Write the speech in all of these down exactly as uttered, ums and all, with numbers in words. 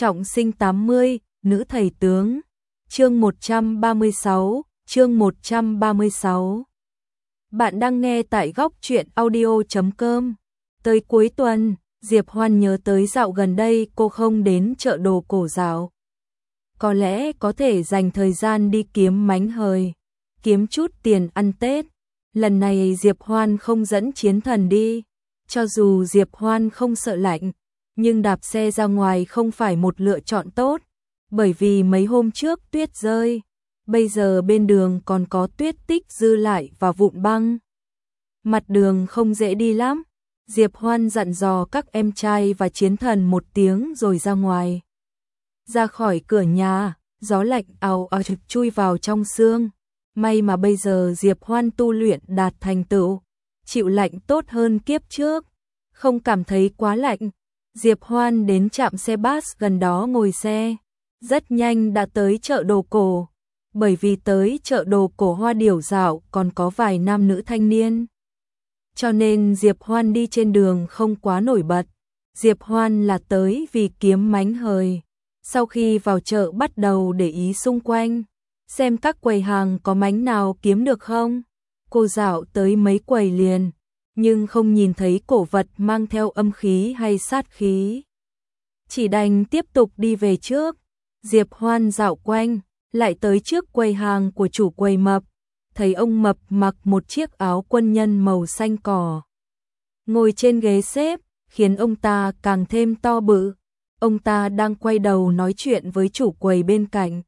Trọng sinh tám mươi, nữ thầy tướng. Chương một trăm ba mươi sáu, chương một trăm ba mươi sáu. Bạn đang nghe tại góc truyện audio chấm com. Tới cuối tuần, Diệp Hoan nhớ tới dạo gần đây cô không đến chợ đồ cổ dạo. Có lẽ có thể dành thời gian đi kiếm mánh hời, kiếm chút tiền ăn Tết. Lần này Diệp Hoan không dẫn Chiến Thần đi, cho dù Diệp Hoan không sợ lạnh, nhưng đạp xe ra ngoài không phải một lựa chọn tốt, bởi vì mấy hôm trước tuyết rơi, bây giờ bên đường còn có tuyết tích dư lại và vụn băng. Mặt đường không dễ đi lắm. Diệp Hoan dặn dò các em trai và Chiến Thần một tiếng rồi ra ngoài. Ra khỏi cửa nhà, gió lạnh ào ào chui vào trong xương. May mà bây giờ Diệp Hoan tu luyện đạt thành tựu, chịu lạnh tốt hơn kiếp trước, không cảm thấy quá lạnh. Diệp Hoan đến trạm xe bus gần đó ngồi xe, rất nhanh đã tới chợ đồ cổ, bởi vì tới chợ đồ cổ Hoa Điểu dạo còn có vài nam nữ thanh niên. Cho nên Diệp Hoan đi trên đường không quá nổi bật. Diệp Hoan là tới vì kiếm mánh hời. Sau khi vào chợ bắt đầu để ý xung quanh, xem các quầy hàng có mánh nào kiếm được không. Cô dạo tới mấy quầy liền, nhưng không nhìn thấy cổ vật mang theo âm khí hay sát khí. Chỉ đành tiếp tục đi về trước. Diệp Hoan dạo quanh, lại tới trước quầy hàng của chủ quầy Mập. Thấy ông Mập mặc một chiếc áo quân nhân màu xanh cỏ, ngồi trên ghế xếp, khiến ông ta càng thêm to bự. Ông ta đang quay đầu nói chuyện với chủ quầy bên cạnh.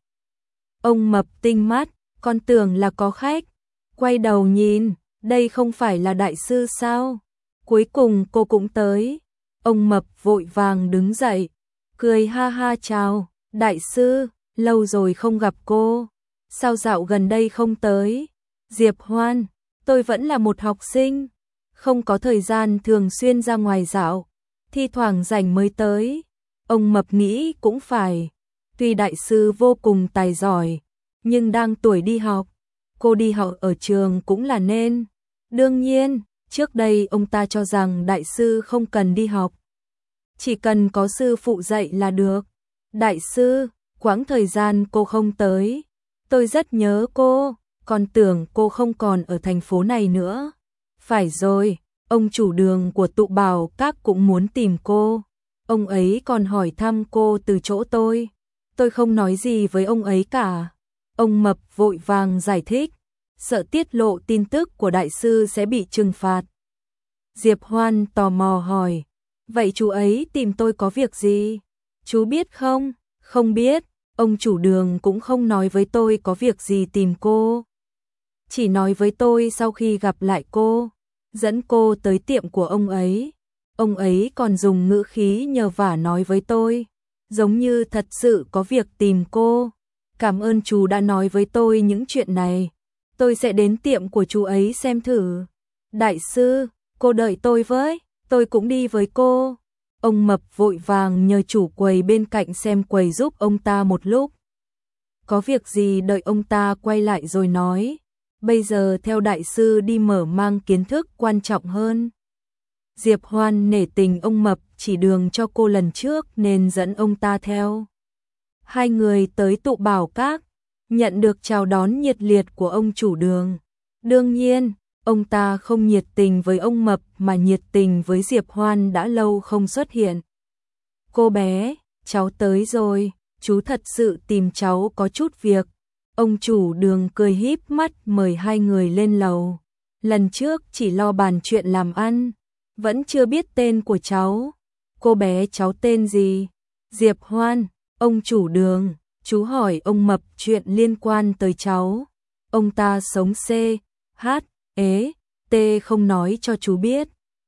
Ông Mập tinh mắt, con tưởng là có khách. Quay đầu nhìn, đây không phải là đại sư sao? Cuối cùng cô cũng tới. Ông Mập vội vàng đứng dậy, cười ha ha chào, đại sư, lâu rồi không gặp cô. Sao dạo gần đây không tới? Diệp Hoan, tôi vẫn là một học sinh, không có thời gian thường xuyên ra ngoài dạo, thi thoảng rảnh mới tới. Ông Mập nghĩ cũng phải, tuy đại sư vô cùng tài giỏi, nhưng đang tuổi đi học, cô đi học ở trường cũng là nên. Đương nhiên, trước đây ông ta cho rằng đại sư không cần đi học, chỉ cần có sư phụ dạy là được. Đại sư, quãng thời gian cô không tới, tôi rất nhớ cô, còn tưởng cô không còn ở thành phố này nữa. Phải rồi, ông chủ đường của tụ bảo các cũng muốn tìm cô. Ông ấy còn hỏi thăm cô từ chỗ tôi. Tôi không nói gì với ông ấy cả. Ông Mập vội vàng giải thích, sợ tiết lộ tin tức của đại sư sẽ bị trừng phạt. Diệp Hoan tò mò hỏi, vậy chú ấy tìm tôi có việc gì? Chú biết không? Không biết, ông chủ đường cũng không nói với tôi có việc gì tìm cô. Chỉ nói với tôi sau khi gặp lại cô, dẫn cô tới tiệm của ông ấy. Ông ấy còn dùng ngữ khí nhờ vả nói với tôi, giống như thật sự có việc tìm cô. Cảm ơn chú đã nói với tôi những chuyện này. Tôi sẽ đến tiệm của chú ấy xem thử. Đại sư, cô đợi tôi với, tôi cũng đi với cô. Ông Mập vội vàng nhờ chủ quầy bên cạnh xem quầy giúp ông ta một lúc. Có việc gì đợi ông ta quay lại rồi nói. Bây giờ theo đại sư đi mở mang kiến thức quan trọng hơn. Diệp Hoan nể tình ông Mập chỉ đường cho cô lần trước nên dẫn ông ta theo. Hai người tới tụ bảo các, nhận được chào đón nhiệt liệt của ông chủ đường. Đương nhiên, ông ta không nhiệt tình với ông Mập mà nhiệt tình với Diệp Hoan đã lâu không xuất hiện. Cô bé, cháu tới rồi, chú thật sự tìm cháu có chút việc. Ông chủ đường cười híp mắt mời hai người lên lầu. Lần trước chỉ lo bàn chuyện làm ăn, vẫn chưa biết tên của cháu. Cô bé cháu tên gì? Diệp Hoan. Ông chủ đường, chú hỏi ông Mập chuyện liên quan tới cháu. Ông ta sống C, H, ế, T không nói cho chú biết.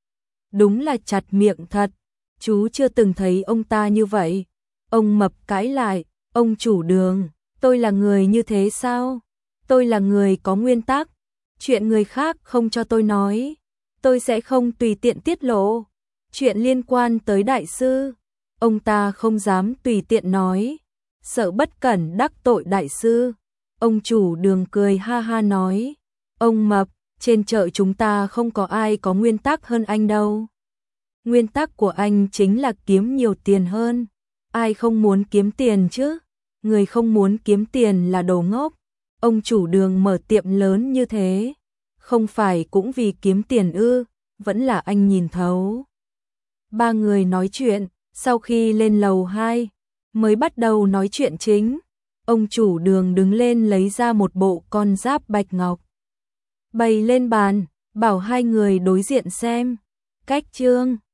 Đúng là chặt miệng thật, chú chưa từng thấy ông ta như vậy. Ông Mập cãi lại, ông chủ đường, tôi là người như thế sao? Tôi là người có nguyên tắc, chuyện người khác không cho tôi nói, tôi sẽ không tùy tiện tiết lộ. Chuyện liên quan tới đại sư, ông ta không dám tùy tiện nói, sợ bất cẩn đắc tội đại sư. Ông chủ đường cười ha ha nói, ông Mập, trên chợ chúng ta không có ai có nguyên tắc hơn anh đâu. Nguyên tắc của anh chính là kiếm nhiều tiền hơn. Ai không muốn kiếm tiền chứ? Người không muốn kiếm tiền là đồ ngốc. Ông chủ Đường mở tiệm lớn như thế, không phải cũng vì kiếm tiền ư? Vẫn là anh nhìn thấu. Ba người nói chuyện, sau khi lên lầu hai mới bắt đầu nói chuyện chính. Ông chủ Đường đứng lên lấy ra một bộ con giáp bạch ngọc, bày lên bàn, bảo hai người đối diện xem. Cách trương